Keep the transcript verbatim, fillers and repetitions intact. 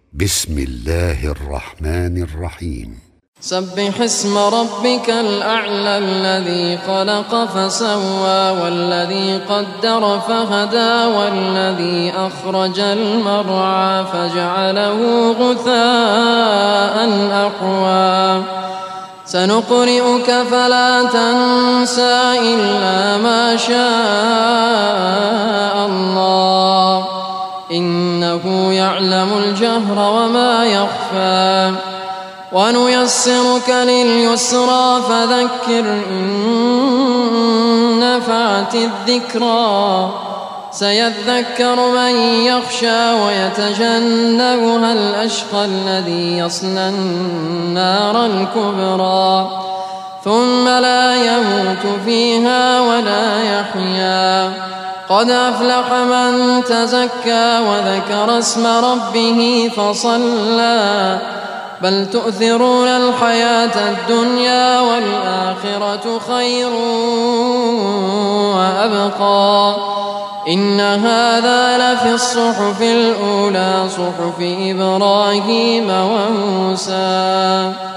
بسم الله الرحمن الرحيم. سبح اسم ربك الأعلى الذي خلق فسوى والذي قدر فهدى والذي أخرج المرعى فجعله غثاء أحوى سنقرئك فلا تنسى إلا ما شاء الله إنه يعلم الجهر وما يخفى ونيسرك لليسرى فذكر إن نفعت الذكرى سيذكر من يخشى ويتجنبها الأشقى الذي يصلى النار الكبرى ثم لا يموت فيها ولا يحيا قد أفلح من تزكى وذكر اسم ربه فصلى بل تؤثرون الحياة الدنيا والآخرة خير وأبقى إن هذا لفي الصحف الأولى صحف إبراهيم وموسى.